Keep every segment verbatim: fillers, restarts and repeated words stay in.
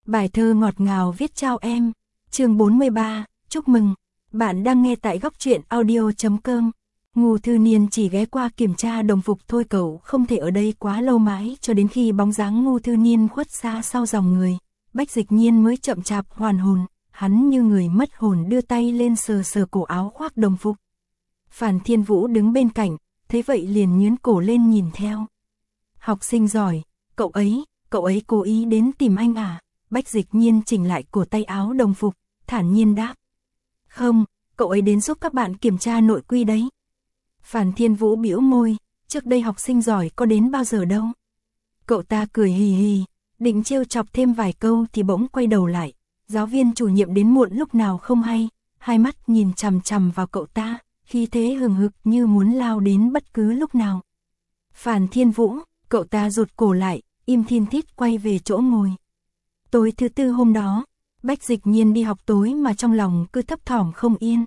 Bài thơ ngọt ngào viết chào em. Chương bốn mươi ba, chúc mừng. Bạn đang nghe tại góc truyện audio chấm com. Ngô Thư Niên chỉ ghé qua kiểm tra đồng phục thôi, cậu không thể ở đây quá lâu mãi, cho đến khi bóng dáng Ngô Thư Niên khuất xa sau dòng người, Bách Dịch Nhiên mới chậm chạp hoàn hồn. Hắn như người mất hồn đưa tay lên sờ sờ cổ áo khoác đồng phục. Phàn Thiên Vũ đứng bên cạnh, thấy vậy liền nhướng cổ lên nhìn theo. Học sinh giỏi, cậu ấy, cậu ấy cố ý đến tìm anh à? Bách Dịch Nhiên chỉnh lại cổ tay áo đồng phục, thản nhiên đáp. Không, cậu ấy đến giúp các bạn kiểm tra nội quy đấy. Phàn Thiên Vũ bĩu môi, trước đây học sinh giỏi có đến bao giờ đâu. Cậu ta cười hì hì, định trêu chọc thêm vài câu thì bỗng quay đầu lại. Giáo viên chủ nhiệm đến muộn lúc nào không hay, hai mắt nhìn chằm chằm vào cậu ta, khí thế hừng hực như muốn lao đến bất cứ lúc nào. Phàn Thiên Vũ, cậu ta rụt cổ lại, im thiên thít quay về chỗ ngồi. Tối thứ tư hôm đó, Bách Dịch Nhiên đi học tối mà trong lòng cứ thấp thỏm không yên.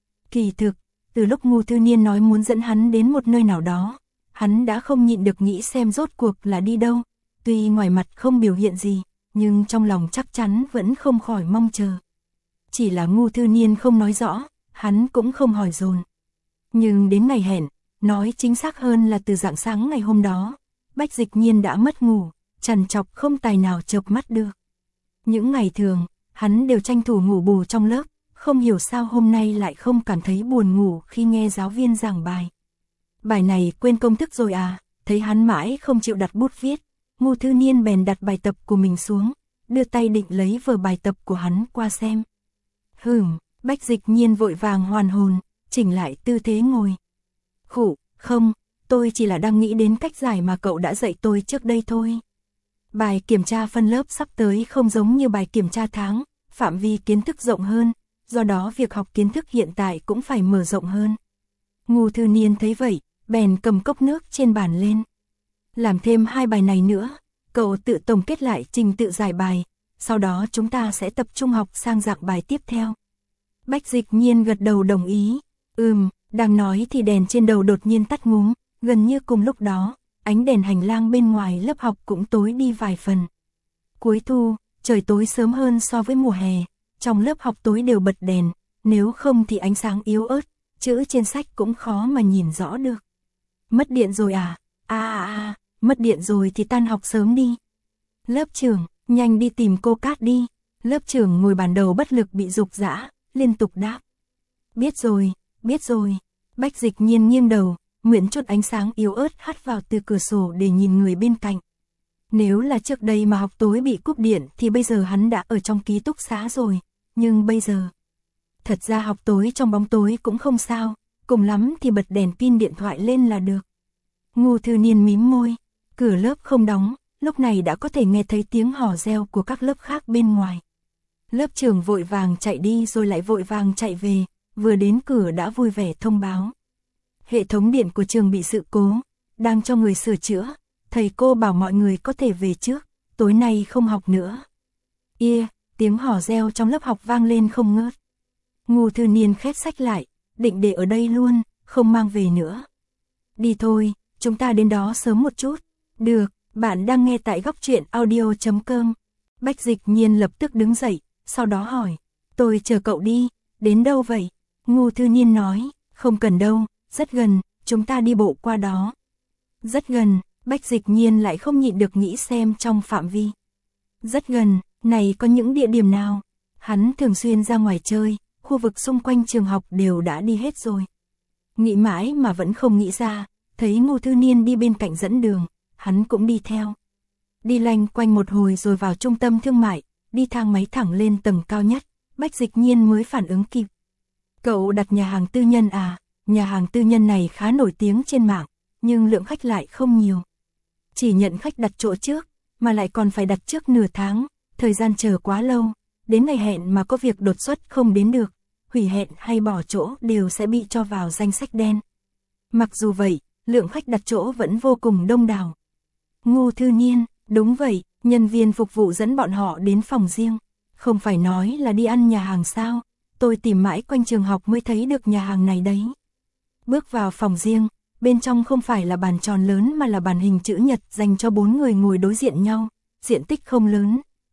Kỳ thực, từ lúc Ngô Thư Niên nói muốn dẫn hắn đến một nơi nào đó, hắn đã không nhịn được nghĩ xem rốt cuộc là đi đâu. Tuy ngoài mặt không biểu hiện gì, nhưng trong lòng chắc chắn vẫn không khỏi mong chờ. Chỉ là Ngô Thư Niên không nói rõ, hắn cũng không hỏi dồn. Nhưng đến ngày hẹn, nói chính xác hơn là từ rạng sáng ngày hôm đó, Bách Dịch Nhiên đã mất ngủ, trằn trọc không tài nào chợp mắt được. Những ngày thường, hắn đều tranh thủ ngủ bù trong lớp, không hiểu sao hôm nay lại không cảm thấy buồn ngủ khi nghe giáo viên giảng bài. Bài này quên công thức rồi à? Thấy hắn mãi không chịu đặt bút viết, Ngô Thư Niên bèn đặt bài tập của mình xuống, đưa tay định lấy vở bài tập của hắn qua xem. Hửm, Bách Dịch Nhiên vội vàng hoàn hồn, chỉnh lại tư thế ngồi. Khụ, không, tôi chỉ là đang nghĩ đến cách giải mà cậu đã dạy tôi trước đây thôi. Bài kiểm tra phân lớp sắp tới không giống như bài kiểm tra tháng, phạm vi kiến thức rộng hơn, do đó việc học kiến thức hiện tại cũng phải mở rộng hơn. Ngô Thư Niên thấy vậy, bèn cầm cốc nước trên bàn lên. Làm thêm hai bài này nữa, cậu tự tổng kết lại trình tự giải bài, sau đó chúng ta sẽ tập trung học sang dạng bài tiếp theo. Bách Dịch Nhiên gật đầu đồng ý. Ừm, đang nói thì đèn trên đầu đột nhiên tắt ngúm, gần như cùng lúc đó, ánh đèn hành lang bên ngoài lớp học cũng tối đi vài phần. Cuối thu, trời tối sớm hơn so với mùa hè, trong lớp học tối đều bật đèn, nếu không thì ánh sáng yếu ớt, chữ trên sách cũng khó mà nhìn rõ được. Mất điện rồi à? À à à, mất điện rồi thì tan học sớm đi. Lớp trưởng, nhanh đi tìm cô Cát đi. Lớp trưởng ngồi bàn đầu bất lực bị rục rã, liên tục đáp. Biết rồi, biết rồi. Bách Dịch Nhiên nghiêng đầu, nguyện chút ánh sáng yếu ớt hắt vào từ cửa sổ để nhìn người bên cạnh. Nếu là trước đây mà học tối bị cúp điện thì bây giờ hắn đã ở trong ký túc xá rồi, nhưng bây giờ... Thật ra học tối trong bóng tối cũng không sao, cùng lắm thì bật đèn pin điện thoại lên là được. Ngô Thư Niên mím môi, cửa lớp không đóng, lúc này đã có thể nghe thấy tiếng hò reo của các lớp khác bên ngoài. Lớp trưởng vội vàng chạy đi rồi lại vội vàng chạy về, vừa đến cửa đã vui vẻ thông báo. Hệ thống điện của trường bị sự cố, đang cho người sửa chữa, thầy cô bảo mọi người có thể về trước, tối nay không học nữa. Ia, tiếng hò reo trong lớp học vang lên không ngớt. Ngô Thư Niên khép sách lại, định để ở đây luôn, không mang về nữa. Đi thôi, chúng ta đến đó sớm một chút. Được, bạn đang nghe tại góc truyện audio chấm com. Bách Dịch Nhiên lập tức đứng dậy, sau đó hỏi. Tôi chờ cậu đi, đến đâu vậy? Ngô Thư Niên nói, không cần đâu, rất gần, chúng ta đi bộ qua đó. Rất gần, Bách Dịch Nhiên lại không nhịn được nghĩ xem trong phạm vi. Rất gần, này có những địa điểm nào? Hắn thường xuyên ra ngoài chơi, khu vực xung quanh trường học đều đã đi hết rồi. Nghĩ mãi mà vẫn không nghĩ ra, thấy Ngô Thư Niên đi bên cạnh dẫn đường, hắn cũng đi theo. Đi lanh quanh một hồi rồi vào trung tâm thương mại, đi thang máy thẳng lên tầng cao nhất, Bách Dịch Nhiên mới phản ứng kịp. Cậu đặt nhà hàng tư nhân à? Nhà hàng tư nhân này khá nổi tiếng trên mạng, nhưng lượng khách lại không nhiều. Chỉ nhận khách đặt chỗ trước, mà lại còn phải đặt trước nửa tháng, thời gian chờ quá lâu, đến ngày hẹn mà có việc đột xuất không đến được, hủy hẹn hay bỏ chỗ đều sẽ bị cho vào danh sách đen. Mặc dù vậy, lượng khách đặt chỗ vẫn vô cùng đông đảo. Ngô Thư Niên, đúng vậy, nhân viên phục vụ dẫn bọn họ đến phòng riêng. Không phải nói là đi ăn nhà hàng sao, tôi tìm mãi quanh trường học mới thấy được nhà hàng này đấy. Bước vào phòng riêng, bên trong không phải là bàn tròn lớn mà là bàn hình chữ nhật dành cho bốn người ngồi đối diện nhau, diện tích không lớn,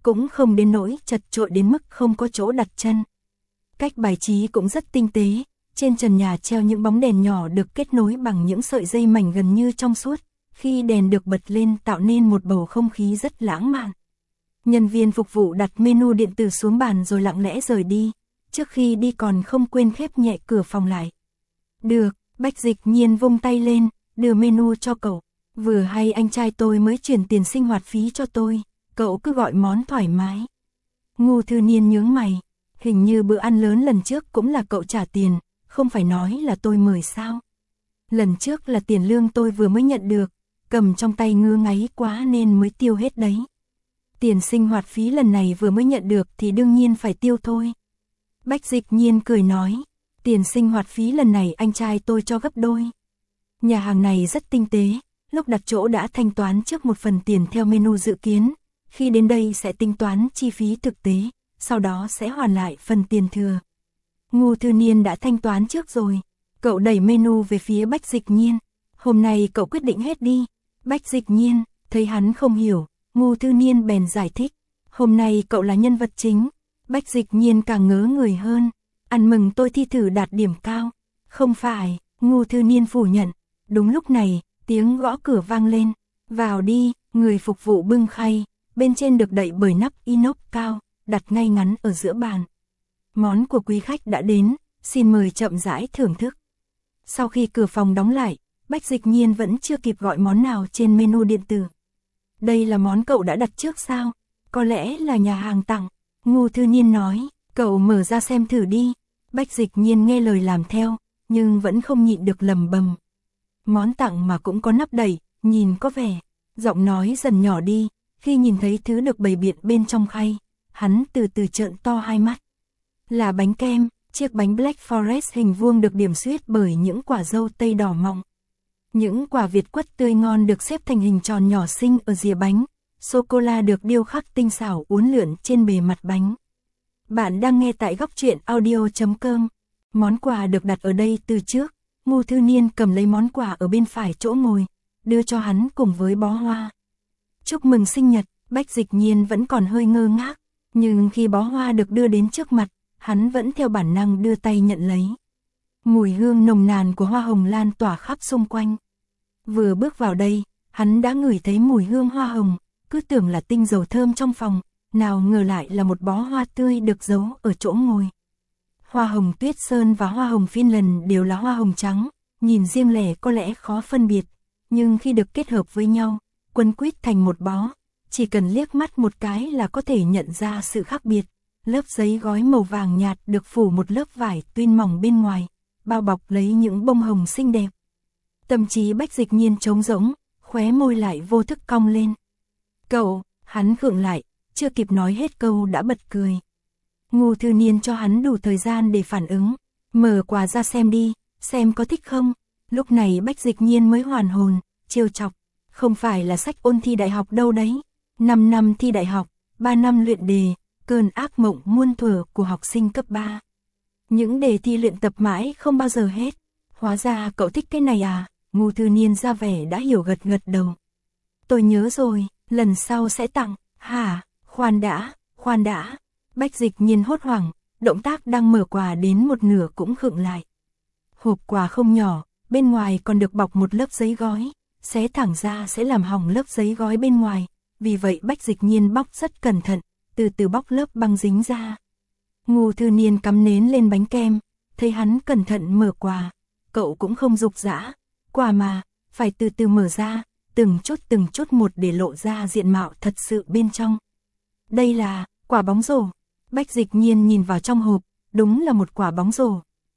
cũng không đến nỗi chật chội đến mức không có chỗ đặt chân. Cách bài trí cũng rất tinh tế, trên trần nhà treo những bóng đèn nhỏ được kết nối bằng những sợi dây mảnh gần như trong suốt, khi đèn được bật lên tạo nên một bầu không khí rất lãng mạn. Nhân viên phục vụ đặt menu điện tử xuống bàn rồi lặng lẽ rời đi, trước khi đi còn không quên khép nhẹ cửa phòng lại. Được, Bách Dịch Nhiên vung tay lên, đưa menu cho cậu. Vừa hay anh trai tôi mới chuyển tiền sinh hoạt phí cho tôi, cậu cứ gọi món thoải mái. Ngô Thư Niên nhướng mày, hình như bữa ăn lớn lần trước cũng là cậu trả tiền, không phải nói là tôi mời sao. Lần trước là tiền lương tôi vừa mới nhận được, cầm trong tay ngứa ngáy quá nên mới tiêu hết đấy. Tiền sinh hoạt phí lần này vừa mới nhận được thì đương nhiên phải tiêu thôi. Bách Dịch Nhiên cười nói, tiền sinh hoạt phí lần này anh trai tôi cho gấp đôi. Nhà hàng này rất tinh tế, lúc đặt chỗ đã thanh toán trước một phần tiền theo menu dự kiến, khi đến đây sẽ tính toán chi phí thực tế, sau đó sẽ hoàn lại phần tiền thừa. Ngô Thư Niên đã thanh toán trước rồi, cậu đẩy menu về phía Bách Dịch Nhiên, hôm nay cậu quyết định hết đi. Bách Dịch Nhiên, thấy hắn không hiểu, Ngô Thư Niên bèn giải thích, hôm nay cậu là nhân vật chính. Bách Dịch Nhiên càng ngớ người hơn, ăn mừng tôi thi thử đạt điểm cao. Không phải, Ngô Thư Niên phủ nhận. Đúng lúc này, tiếng gõ cửa vang lên, vào đi, người phục vụ bưng khay, bên trên được đậy bởi nắp inox cao, đặt ngay ngắn ở giữa bàn. Món của quý khách đã đến, xin mời chậm rãi thưởng thức. Sau khi cửa phòng đóng lại, Bách Dịch Nhiên vẫn chưa kịp gọi món nào trên menu điện tử. Đây là món cậu đã đặt trước sao? Có lẽ là nhà hàng tặng. Ngô Thư Niên nói, cậu mở ra xem thử đi. Bách Dịch Nhiên nghe lời làm theo, nhưng vẫn không nhịn được lầm bầm. Món tặng mà cũng có nắp đậy, nhìn có vẻ. Giọng nói dần nhỏ đi, khi nhìn thấy thứ được bày biện bên trong khay, hắn từ từ trợn to hai mắt. Là bánh kem, chiếc bánh Black Forest hình vuông được điểm xuyết bởi những quả dâu tây đỏ mọng. Những quả Việt quất tươi ngon được xếp thành hình tròn nhỏ xinh ở rìa bánh, sô-cô-la được điêu khắc tinh xảo uốn lượn trên bề mặt bánh. Bạn đang nghe tại góc truyện audio chấm com. Món quà được đặt ở đây từ trước. Ngô Thư Niên cầm lấy món quà ở bên phải chỗ ngồi, đưa cho hắn cùng với bó hoa. Chúc mừng sinh nhật. Bách Dịch Nhiên vẫn còn hơi ngơ ngác, nhưng khi bó hoa được đưa đến trước mặt, hắn vẫn theo bản năng đưa tay nhận lấy. Mùi hương nồng nàn của hoa hồng lan tỏa khắp xung quanh. Vừa bước vào đây, hắn đã ngửi thấy mùi hương hoa hồng, cứ tưởng là tinh dầu thơm trong phòng, nào ngờ lại là một bó hoa tươi được giấu ở chỗ ngồi. Hoa hồng tuyết sơn và hoa hồng Finland đều là hoa hồng trắng, nhìn riêng lẻ có lẽ khó phân biệt, nhưng khi được kết hợp với nhau, quấn quýt thành một bó, chỉ cần liếc mắt một cái là có thể nhận ra sự khác biệt. Lớp giấy gói màu vàng nhạt được phủ một lớp vải tuyên mỏng bên ngoài, bao bọc lấy những bông hồng xinh đẹp. Tâm trí Bách Dịch Nhiên trống rỗng, khóe môi lại vô thức cong lên. Cậu, hắn khựng lại, chưa kịp nói hết câu đã bật cười. Ngô Thư Niên cho hắn đủ thời gian để phản ứng. Mở quà ra xem đi, xem có thích không. Lúc này Bách Dịch Nhiên mới hoàn hồn, trêu chọc. Không phải là sách ôn thi đại học đâu đấy. năm năm thi đại học, ba năm luyện đề, cơn ác mộng muôn thuở của học sinh cấp ba. Những đề thi luyện tập mãi không bao giờ hết. Hóa ra cậu thích cái này à? Ngô Thư Niên ra vẻ đã hiểu gật gật đầu. Tôi nhớ rồi, lần sau sẽ tặng. Hả? Khoan đã, khoan đã. Bách Dịch Nhiên hốt hoảng, động tác đang mở quà đến một nửa cũng khựng lại. Hộp quà không nhỏ, bên ngoài còn được bọc một lớp giấy gói, xé thẳng ra sẽ làm hỏng lớp giấy gói bên ngoài, vì vậy Bách Dịch Nhiên bóc rất cẩn thận, từ từ bóc lớp băng dính ra. Ngô Thư Niên cắm nến lên bánh kem, thấy hắn cẩn thận mở quà, cậu cũng không dục dã, quà mà, phải từ từ mở ra, từng chút từng chút một để lộ ra diện mạo thật sự bên trong. Đây là quả bóng rổ. Bách Dịch Nhiên nhìn vào trong hộp, đúng là một quả bóng rổ.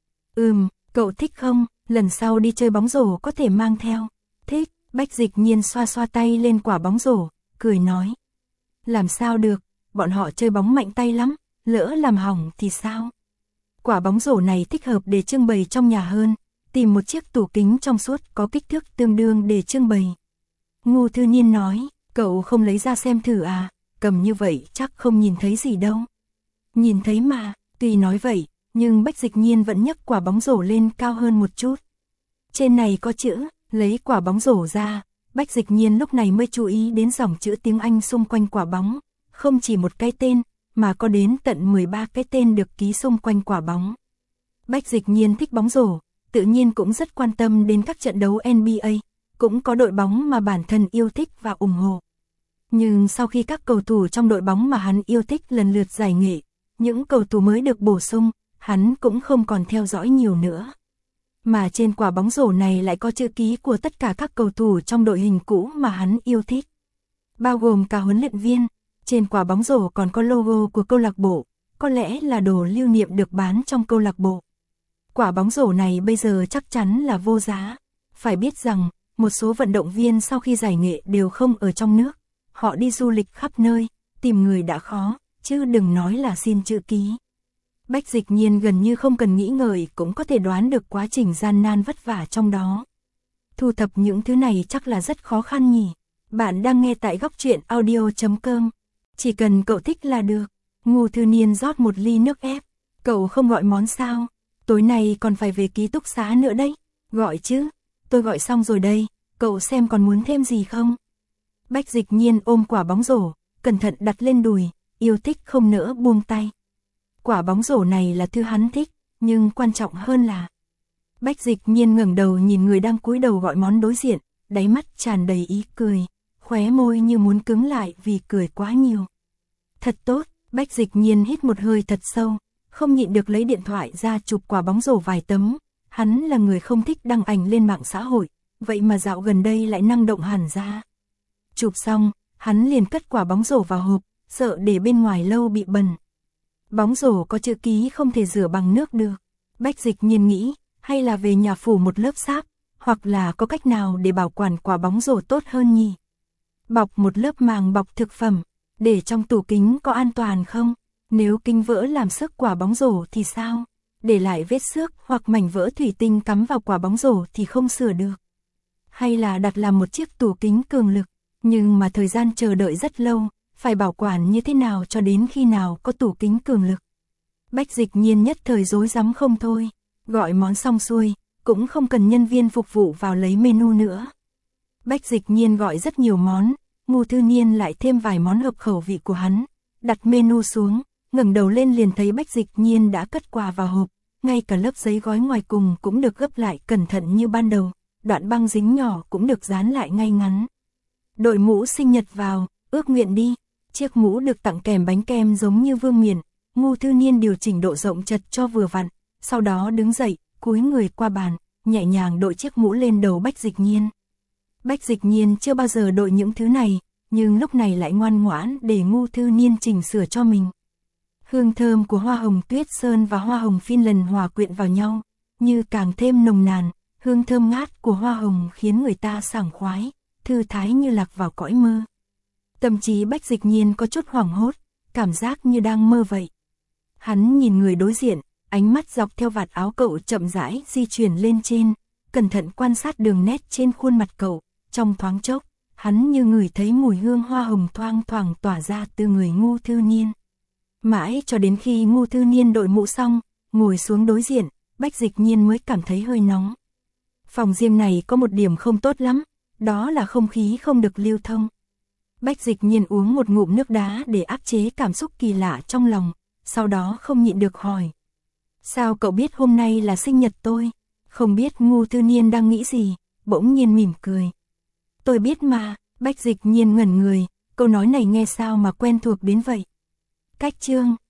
Ừm, cậu thích không? Lần sau đi chơi bóng rổ có thể mang theo. Thích. Bách Dịch Nhiên xoa xoa tay lên quả bóng rổ, cười nói. Làm sao được, bọn họ chơi bóng mạnh tay lắm, lỡ làm hỏng thì sao? Quả bóng rổ này thích hợp để trưng bày trong nhà hơn, tìm một chiếc tủ kính trong suốt có kích thước tương đương để trưng bày. Ngô Thư Niên nói, cậu không lấy ra xem thử à, cầm như vậy chắc không nhìn thấy gì đâu. Nhìn thấy mà, tuy nói vậy, nhưng Bách Dịch Nhiên vẫn nhấc quả bóng rổ lên cao hơn một chút. Trên này có chữ, lấy quả bóng rổ ra, Bách Dịch Nhiên lúc này mới chú ý đến dòng chữ tiếng Anh xung quanh quả bóng, không chỉ một cái tên, mà có đến tận mười ba cái tên được ký xung quanh quả bóng. Bách Dịch Nhiên thích bóng rổ, tự nhiên cũng rất quan tâm đến các trận đấu N B A, cũng có đội bóng mà bản thân yêu thích và ủng hộ. Nhưng sau khi các cầu thủ trong đội bóng mà hắn yêu thích lần lượt giải nghệ, những cầu thủ mới được bổ sung, hắn cũng không còn theo dõi nhiều nữa. Mà trên quả bóng rổ này lại có chữ ký của tất cả các cầu thủ trong đội hình cũ mà hắn yêu thích. Bao gồm cả huấn luyện viên, trên quả bóng rổ còn có logo của câu lạc bộ, có lẽ là đồ lưu niệm được bán trong câu lạc bộ. Quả bóng rổ này bây giờ chắc chắn là vô giá. Phải biết rằng, một số vận động viên sau khi giải nghệ đều không ở trong nước. Họ đi du lịch khắp nơi, tìm người đã khó, chứ đừng nói là xin chữ ký. Bách Dịch Nhiên gần như không cần nghĩ ngợi cũng có thể đoán được quá trình gian nan vất vả trong đó. Thu thập những thứ này chắc là rất khó khăn nhỉ. Bạn đang nghe tại góc truyện audio chấm com. Chỉ cần cậu thích là được. Ngô Thư Niên rót một ly nước ép. Cậu không gọi món sao? Tối nay còn phải về ký túc xá nữa đấy. Gọi chứ. Tôi gọi xong rồi đây. Cậu xem còn muốn thêm gì không? Bách Dịch Nhiên ôm quả bóng rổ, cẩn thận đặt lên đùi, yêu thích không nỡ buông tay. Quả bóng rổ này là thứ hắn thích, nhưng quan trọng hơn là... Bách Dịch Nhiên ngẩng đầu nhìn người đang cúi đầu gọi món đối diện, đáy mắt tràn đầy ý cười, khóe môi như muốn cứng lại vì cười quá nhiều. Thật tốt, Bách Dịch Nhiên hít một hơi thật sâu, không nhịn được lấy điện thoại ra chụp quả bóng rổ vài tấm. Hắn là người không thích đăng ảnh lên mạng xã hội, vậy mà dạo gần đây lại năng động hẳn ra. Chụp xong, hắn liền cất quả bóng rổ vào hộp, sợ để bên ngoài lâu bị bẩn. Bóng rổ có chữ ký không thể rửa bằng nước được. Bách Dịch Nhiên nghĩ, hay là về nhà phủ một lớp sáp, hoặc là có cách nào để bảo quản quả bóng rổ tốt hơn nhỉ? Bọc một lớp màng bọc thực phẩm, để trong tủ kính có an toàn không? Nếu kính vỡ làm xước quả bóng rổ thì sao? Để lại vết xước hoặc mảnh vỡ thủy tinh cắm vào quả bóng rổ thì không sửa được. Hay là đặt làm một chiếc tủ kính cường lực, nhưng mà thời gian chờ đợi rất lâu, phải bảo quản như thế nào cho đến khi nào có tủ kính cường lực. Bách Dịch Nhiên nhất thời rối rắm không thôi, gọi món xong xuôi, cũng không cần nhân viên phục vụ vào lấy menu nữa. Bách Dịch Nhiên gọi rất nhiều món, Ngô Thư Niên lại thêm vài món hợp khẩu vị của hắn, đặt menu xuống, ngẩng đầu lên liền thấy Bách Dịch Nhiên đã cất quà vào hộp, ngay cả lớp giấy gói ngoài cùng cũng được gấp lại cẩn thận như ban đầu, đoạn băng dính nhỏ cũng được dán lại ngay ngắn. Đội mũ sinh nhật vào, ước nguyện đi. Chiếc mũ được tặng kèm bánh kem giống như vương miện. Ngô Thư Niên điều chỉnh độ rộng chật cho vừa vặn, sau đó đứng dậy, cúi người qua bàn, nhẹ nhàng đội chiếc mũ lên đầu Bách Dịch Nhiên. Bách Dịch Nhiên chưa bao giờ đội những thứ này, nhưng lúc này lại ngoan ngoãn để Ngô Thư Niên chỉnh sửa cho mình. Hương thơm của hoa hồng tuyết sơn và hoa hồng Finland hòa quyện vào nhau, như càng thêm nồng nàn, hương thơm ngát của hoa hồng khiến người ta sảng khoái, thư thái như lạc vào cõi mơ. Tâm trí Bách Dịch Nhiên có chút hoảng hốt, cảm giác như đang mơ vậy. Hắn nhìn người đối diện, ánh mắt dọc theo vạt áo cậu chậm rãi di chuyển lên trên, cẩn thận quan sát đường nét trên khuôn mặt cậu, trong thoáng chốc, hắn như ngửi thấy mùi hương hoa hồng thoang thoảng tỏa ra từ người Ngô Thư Niên. Mãi cho đến khi Ngô Thư Niên đội mũ xong, ngồi xuống đối diện, Bách Dịch Nhiên mới cảm thấy hơi nóng. Phòng riêng này có một điểm không tốt lắm, đó là không khí không được lưu thông. Bách Dịch Nhiên uống một ngụm nước đá để áp chế cảm xúc kỳ lạ trong lòng, sau đó không nhịn được hỏi. Sao cậu biết hôm nay là sinh nhật tôi? Không biết Ngô Thư Niên đang nghĩ gì, bỗng nhiên mỉm cười. Tôi biết mà, Bách Dịch Nhiên ngẩn người, câu nói này nghe sao mà quen thuộc đến vậy. Cách chương